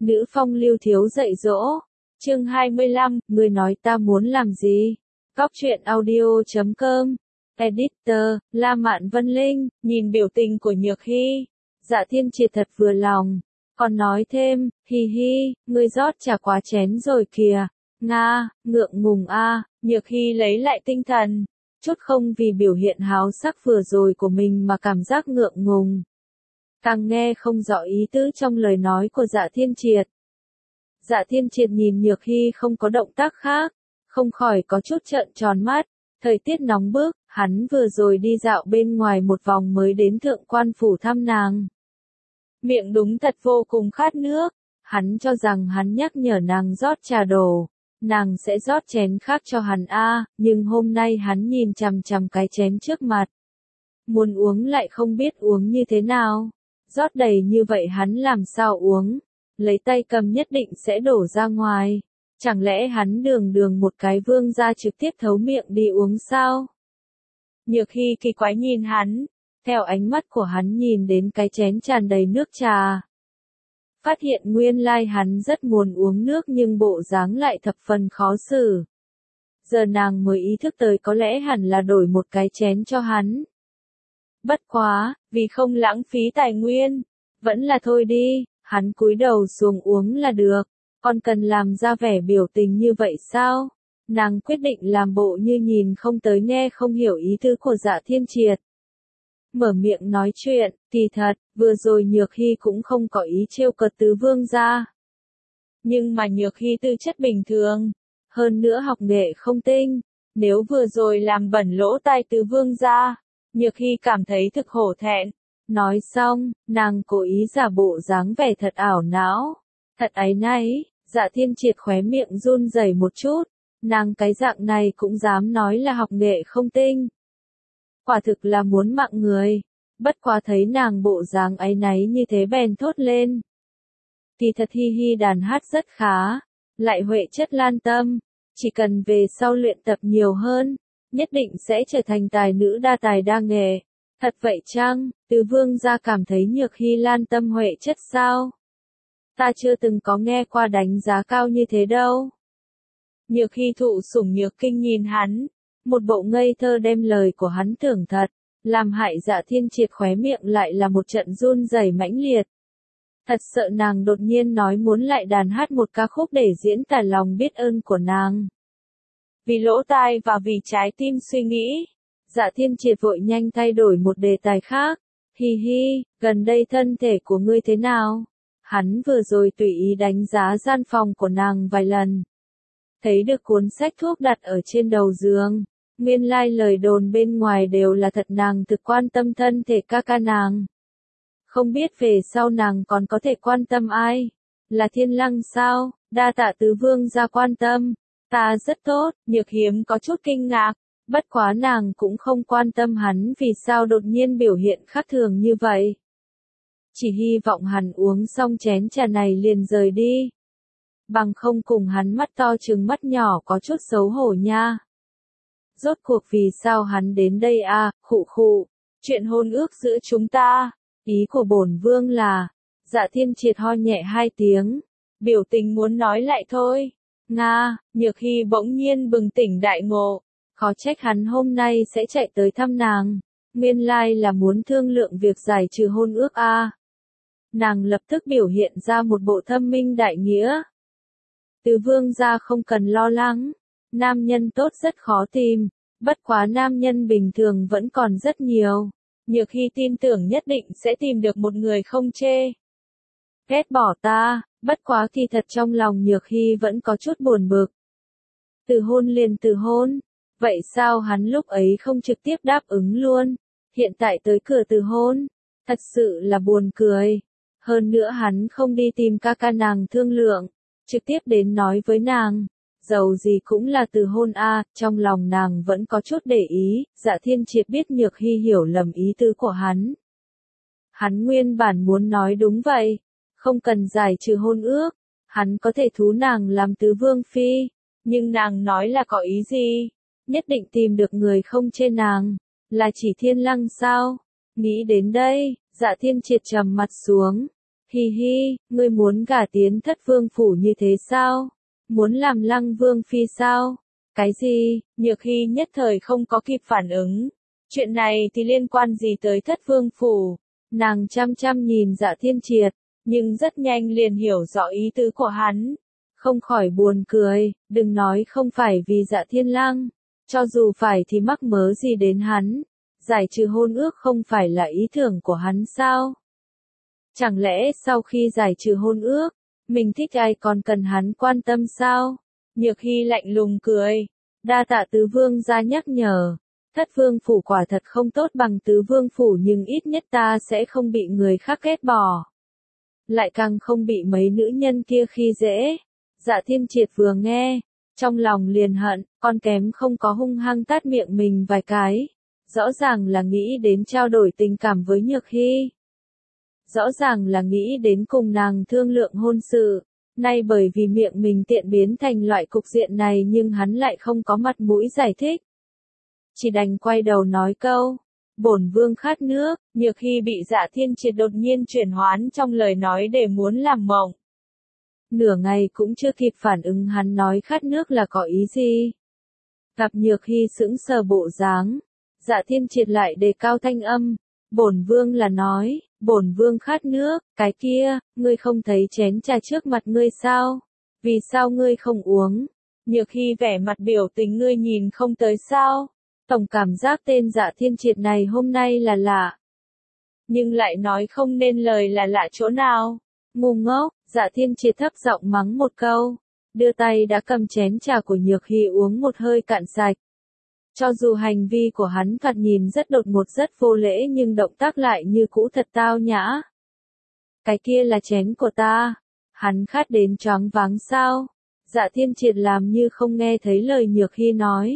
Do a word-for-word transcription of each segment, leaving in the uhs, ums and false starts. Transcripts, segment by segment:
Nữ phong lưu thiếu dạy dỗ. Chương hai mươi lăm, người nói ta muốn làm gì? Cóc truyện audio chấm com. Editor, La Mạn Vân Linh, nhìn biểu tình của Nhược Hy. Dạ Thiên Triệt thật vừa lòng. Còn nói thêm, hi hi, người rót trà quá chén rồi kìa. Nga, ngượng ngùng a. Nhược Hy lấy lại tinh thần. Chút không vì biểu hiện háo sắc vừa rồi của mình mà cảm giác ngượng ngùng. Càng nghe không rõ ý tứ trong lời nói của Dạ Thiên Triệt. Dạ Thiên Triệt nhìn Nhược Hy không có động tác khác, không khỏi có chút trợn tròn mắt. Thời tiết nóng bức, hắn vừa rồi đi dạo bên ngoài một vòng mới đến thượng quan phủ thăm nàng. Miệng đúng thật vô cùng khát nước, hắn cho rằng hắn nhắc nhở nàng rót trà đổ, nàng sẽ rót chén khác cho hắn a, nhưng hôm nay hắn nhìn chằm chằm cái chén trước mặt. Muốn uống lại không biết uống như thế nào, rót đầy như vậy hắn làm sao uống, lấy tay cầm nhất định sẽ đổ ra ngoài. Chẳng lẽ hắn đường đường một cái vương gia trực tiếp thấu miệng đi uống sao? Nhược Hy kỳ quái nhìn hắn, theo ánh mắt của hắn nhìn đến cái chén tràn đầy nước trà. Phát hiện nguyên lai hắn rất muốn uống nước nhưng bộ dáng lại thập phần khó xử. Giờ nàng mới ý thức tới có lẽ hẳn là đổi một cái chén cho hắn. Bất quá, vì không lãng phí tài nguyên, vẫn là thôi đi, hắn cúi đầu xuống uống là được. Còn cần làm ra vẻ biểu tình như vậy sao? Nàng quyết định làm bộ như nhìn không tới nghe không hiểu ý tứ của Dạ Thiên Triệt. Mở miệng nói chuyện, thì thật, vừa rồi Nhược Hy cũng không có ý trêu cợt tứ vương gia. Nhưng mà Nhược Hy tư chất bình thường, hơn nữa học nghệ không tinh, nếu vừa rồi làm bẩn lỗ tai tứ vương gia, Nhược Hy cảm thấy thực hổ thẹn. Nói xong, nàng cố ý giả bộ dáng vẻ thật ảo não, thật áy náy. Dạ Thiên Triệt khóe miệng run rẩy một chút, nàng cái dạng này cũng dám nói là học nghệ không tinh. Quả thực là muốn mạng người, bất quá thấy nàng bộ dáng áy náy như thế bèn thốt lên. Thì thật hi hi đàn hát rất khá, lại huệ chất lan tâm, chỉ cần về sau luyện tập nhiều hơn, nhất định sẽ trở thành tài nữ đa tài đa nghệ. Thật vậy chăng? Tứ vương gia cảm thấy Nhược Hy lan tâm huệ chất sao? Ta chưa từng có nghe qua đánh giá cao như thế đâu. Nhược Hy thụ sủng nhược kinh nhìn hắn, một bộ ngây thơ đem lời của hắn tưởng thật, làm hại Dạ Thiên Triệt khóe miệng lại là một trận run rẩy mãnh liệt. Thật sợ nàng đột nhiên nói muốn lại đàn hát một ca khúc để diễn tả lòng biết ơn của nàng. Vì lỗ tai và vì trái tim suy nghĩ, Dạ Thiên Triệt vội nhanh thay đổi một đề tài khác. Hi hi, gần đây thân thể của ngươi thế nào? Hắn vừa rồi tùy ý đánh giá gian phòng của nàng vài lần. Thấy được cuốn sách thuốc đặt ở trên đầu giường. Nguyên lai lời đồn bên ngoài đều là thật, nàng thực quan tâm thân thể ca ca nàng. Không biết về sau nàng còn có thể quan tâm ai? Là Thiên Lăng sao? Đa tạ tứ vương gia quan tâm. Ta rất tốt, Nhược Hiếm có chút kinh ngạc. Bất quá nàng cũng không quan tâm hắn vì sao đột nhiên biểu hiện khác thường như vậy. Chỉ hy vọng hắn uống xong chén trà này liền rời đi. Bằng không cùng hắn mắt to trừng mắt nhỏ có chút xấu hổ nha. Rốt cuộc vì sao hắn đến đây a? À, khụ khụ, chuyện hôn ước giữa chúng ta, ý của bổn vương là, Dạ Thiên Triệt ho nhẹ hai tiếng, biểu tình muốn nói lại thôi. Nga, Nhược Hy bỗng nhiên bừng tỉnh đại ngộ, khó trách hắn hôm nay sẽ chạy tới thăm nàng, nguyên lai là muốn thương lượng việc giải trừ hôn ước a. À. Nàng lập tức biểu hiện ra một bộ thâm minh đại nghĩa. Tứ vương gia không cần lo lắng, nam nhân tốt rất khó tìm, bất quá nam nhân bình thường vẫn còn rất nhiều. Nhược Hy tin tưởng nhất định sẽ tìm được một người không chê. Ghét bỏ ta, bất quá kỳ thật trong lòng Nhược Hy vẫn có chút buồn bực. Từ hôn liền từ hôn, vậy sao hắn lúc ấy không trực tiếp đáp ứng luôn, hiện tại tới cửa từ hôn, thật sự là buồn cười. Hơn nữa hắn không đi tìm ca ca nàng thương lượng, trực tiếp đến nói với nàng, dầu gì cũng là từ hôn a. À, trong lòng nàng vẫn có chút để ý. Dạ Thiên Triệt biết Nhược Hy hiểu lầm ý tứ của hắn. Hắn nguyên bản muốn nói đúng vậy, không cần giải trừ hôn ước, hắn có thể thú nàng làm tứ vương phi, nhưng nàng nói là có ý gì? Nhất định tìm được người không chê nàng, là chỉ Thiên Lăng sao? Nghĩ đến đây, Dạ Thiên Triệt trầm mặt xuống. Hi hi, ngươi muốn gả tiến thất vương phủ như thế sao? Muốn làm lăng vương phi sao? Cái gì? Nhược Hy nhất thời không có kịp phản ứng. Chuyện này thì liên quan gì tới thất vương phủ? Nàng chăm chăm nhìn Dạ Thiên Triệt, nhưng rất nhanh liền hiểu rõ ý tứ của hắn. Không khỏi buồn cười, đừng nói không phải vì Dạ Thiên Lang. Cho dù phải thì mắc mớ gì đến hắn. Giải trừ hôn ước không phải là ý tưởng của hắn sao? Chẳng lẽ sau khi giải trừ hôn ước, mình thích ai còn cần hắn quan tâm sao? Nhược Hy lạnh lùng cười. Đa tạ tứ vương gia nhắc nhở. Thất vương phủ quả thật không tốt bằng tứ vương phủ nhưng ít nhất ta sẽ không bị người khác ghét bỏ. Lại càng không bị mấy nữ nhân kia khi dễ. Dạ Thiên Triệt vừa nghe, trong lòng liền hận, con kém không có hung hăng tát miệng mình vài cái. Rõ ràng là nghĩ đến trao đổi tình cảm với Nhược Hy. Rõ ràng là nghĩ đến cùng nàng thương lượng hôn sự. Nay bởi vì miệng mình tiện biến thành loại cục diện này nhưng hắn lại không có mặt mũi giải thích. Chỉ đành quay đầu nói câu, bổn vương khát nước. Nhược Hy bị Dạ Thiên Triệt đột nhiên chuyển hoán trong lời nói để muốn làm mộng. Nửa ngày cũng chưa kịp phản ứng hắn nói khát nước là có ý gì. Gặp Nhược Hy sững sờ bộ dáng, Dạ Thiên Triệt lại đề cao thanh âm, bổn vương là nói, bổn vương khát nước, cái kia, ngươi không thấy chén trà trước mặt ngươi sao? Vì sao ngươi không uống? Nhược Hy vẻ mặt biểu tình ngươi nhìn không tới sao? Tổng cảm giác tên Dạ Thiên Triệt này hôm nay là lạ. Nhưng lại nói không nên lời là lạ chỗ nào. Ngu ngốc, Dạ Thiên Triệt thấp giọng mắng một câu. Đưa tay đã cầm chén trà của Nhược Hy uống một hơi cạn sạch. Cho dù hành vi của hắn thoạt nhìn rất đột ngột rất vô lễ nhưng động tác lại như cũ thật tao nhã. Cái kia là chén của ta. Hắn khát đến choáng váng sao? Dạ Thiên Triệt làm như không nghe thấy lời Nhược Hy nói.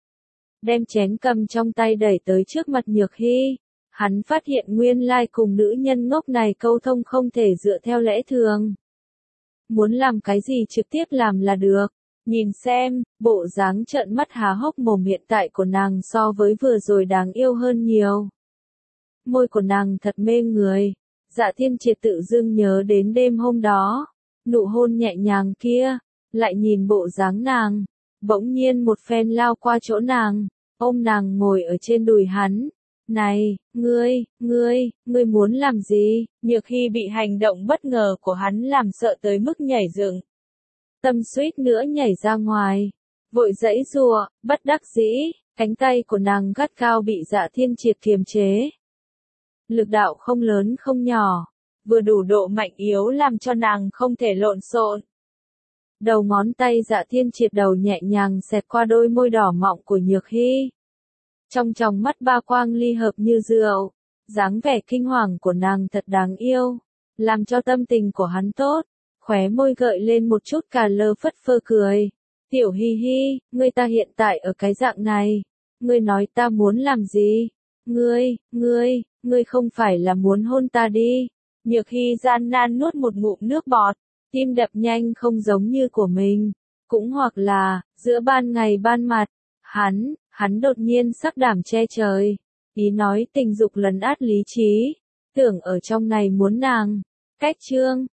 Đem chén cầm trong tay đẩy tới trước mặt Nhược Hy. Hắn phát hiện nguyên lai cùng nữ nhân ngốc này câu thông không thể dựa theo lẽ thường. Muốn làm cái gì trực tiếp làm là được. Nhìn xem, bộ dáng trợn mắt há hốc mồm hiện tại của nàng so với vừa rồi đáng yêu hơn nhiều. Môi của nàng thật mê người. Dạ Thiên Triệt tự dưng nhớ đến đêm hôm đó. Nụ hôn nhẹ nhàng kia. Lại nhìn bộ dáng nàng. Bỗng nhiên một phen lao qua chỗ nàng. Ôm nàng ngồi ở trên đùi hắn. Này, ngươi, ngươi, ngươi muốn làm gì? Nhược Hy bị hành động bất ngờ của hắn làm sợ tới mức nhảy dựng. Tâm suýt nữa nhảy ra ngoài. Vội giãy giụa, bất đắc dĩ, cánh tay của nàng gắt cao bị Dạ Thiên Triệt kiềm chế. Lực đạo không lớn không nhỏ, vừa đủ độ mạnh yếu làm cho nàng không thể lộn xộn. Đầu ngón tay Dạ Thiên Triệt đầu nhẹ nhàng xẹt qua đôi môi đỏ mọng của Nhược Hy. Trong tròng mắt ba quang ly hợp như rượu, dáng vẻ kinh hoàng của nàng thật đáng yêu, làm cho tâm tình của hắn tốt, khóe môi gợi lên một chút cà lơ phất phơ cười. Tiểu Hi Hi, ngươi ta hiện tại ở cái dạng này, ngươi nói ta muốn làm gì? Ngươi, ngươi, ngươi không phải là muốn hôn ta đi? Nhược Hy gian nan nuốt một ngụm nước bọt, tim đập nhanh không giống như của mình, cũng hoặc là, giữa ban ngày ban mặt, hắn, hắn đột nhiên sắc đảm che trời, ý nói tình dục lấn át lý trí, tưởng ở trong này muốn nàng, cách chương.